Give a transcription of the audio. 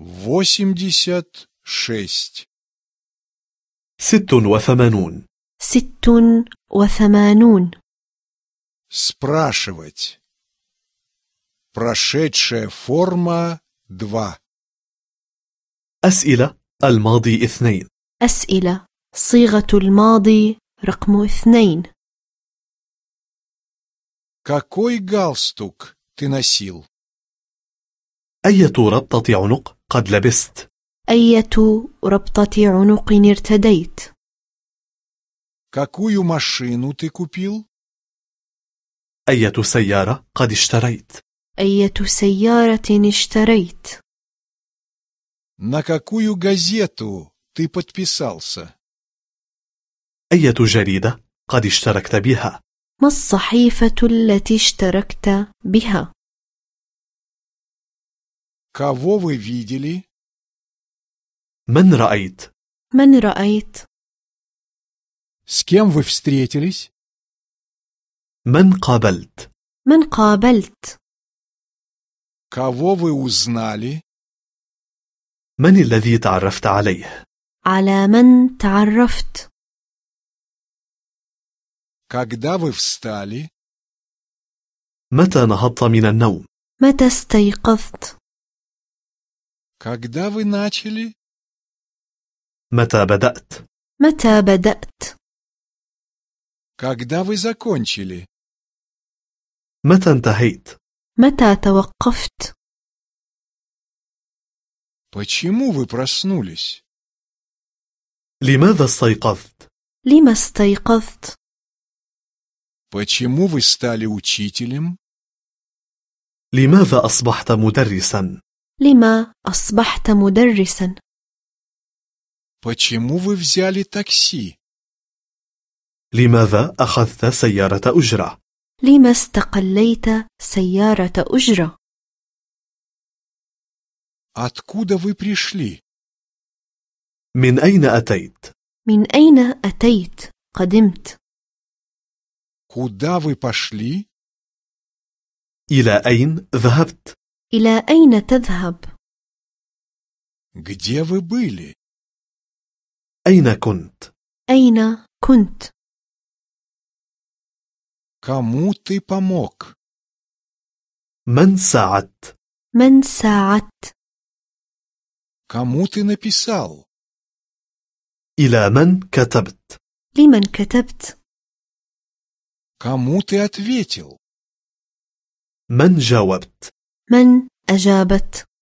86. 86. 86. Спрашивать. Прошедшая форма 2. أسئلة الماضي 2. أسئلة صيغة الماضي رقم 2. Какой галстук ты носил? أية ربطة عنق قد لبست؟ أية ربطة عنق ارتديت؟ Какую машину ты купил? أية سيارة قد اشتريت؟ أية سيارة اشتريت؟ На какую газету ты подписался? أية جريدة قد اشتركت بها؟ ما الصحيفة التي اشتركت بها؟ Кого вы видели? من رأيت؟ من رأيت؟ С кем вы встретились? من قابلت؟ من قابلت؟ Кого вы узнали? من الذي تعرفت عليه؟ على من تعرفت؟ Когда вы встали? متى نهضت من النوم؟ متى استيقظت؟ Когда вы начали? متى بدأت؟ متى بدأت؟ Когда вы закончили? متى انتهيت؟ متى توقفت؟ Почему вы проснулись? لماذا استيقظت؟ لما استيقظت؟ Почему вы стали учителем? لماذا أصبحت مدرسا؟ لما أصبحت مدرسا؟ Почему вы взяли такси? لماذا أخذت سيارة أجرة؟ لما استقليت سيارة أجرة؟ Откуда вы пришли? من أين أتيت؟ من أين أتيت؟ قدمت. Куда вы пошли? إلى أين ذهبت؟ إلى أين تذهب؟ Где вы были? أين كنت؟ أين كنت؟ Кому ты помог? من ساعدت؟ من ساعدت؟ Кому ты написал? إلى من كتبت؟ لمن كتبت؟ Кому ты ответил? من جاوبت؟ من أجابت؟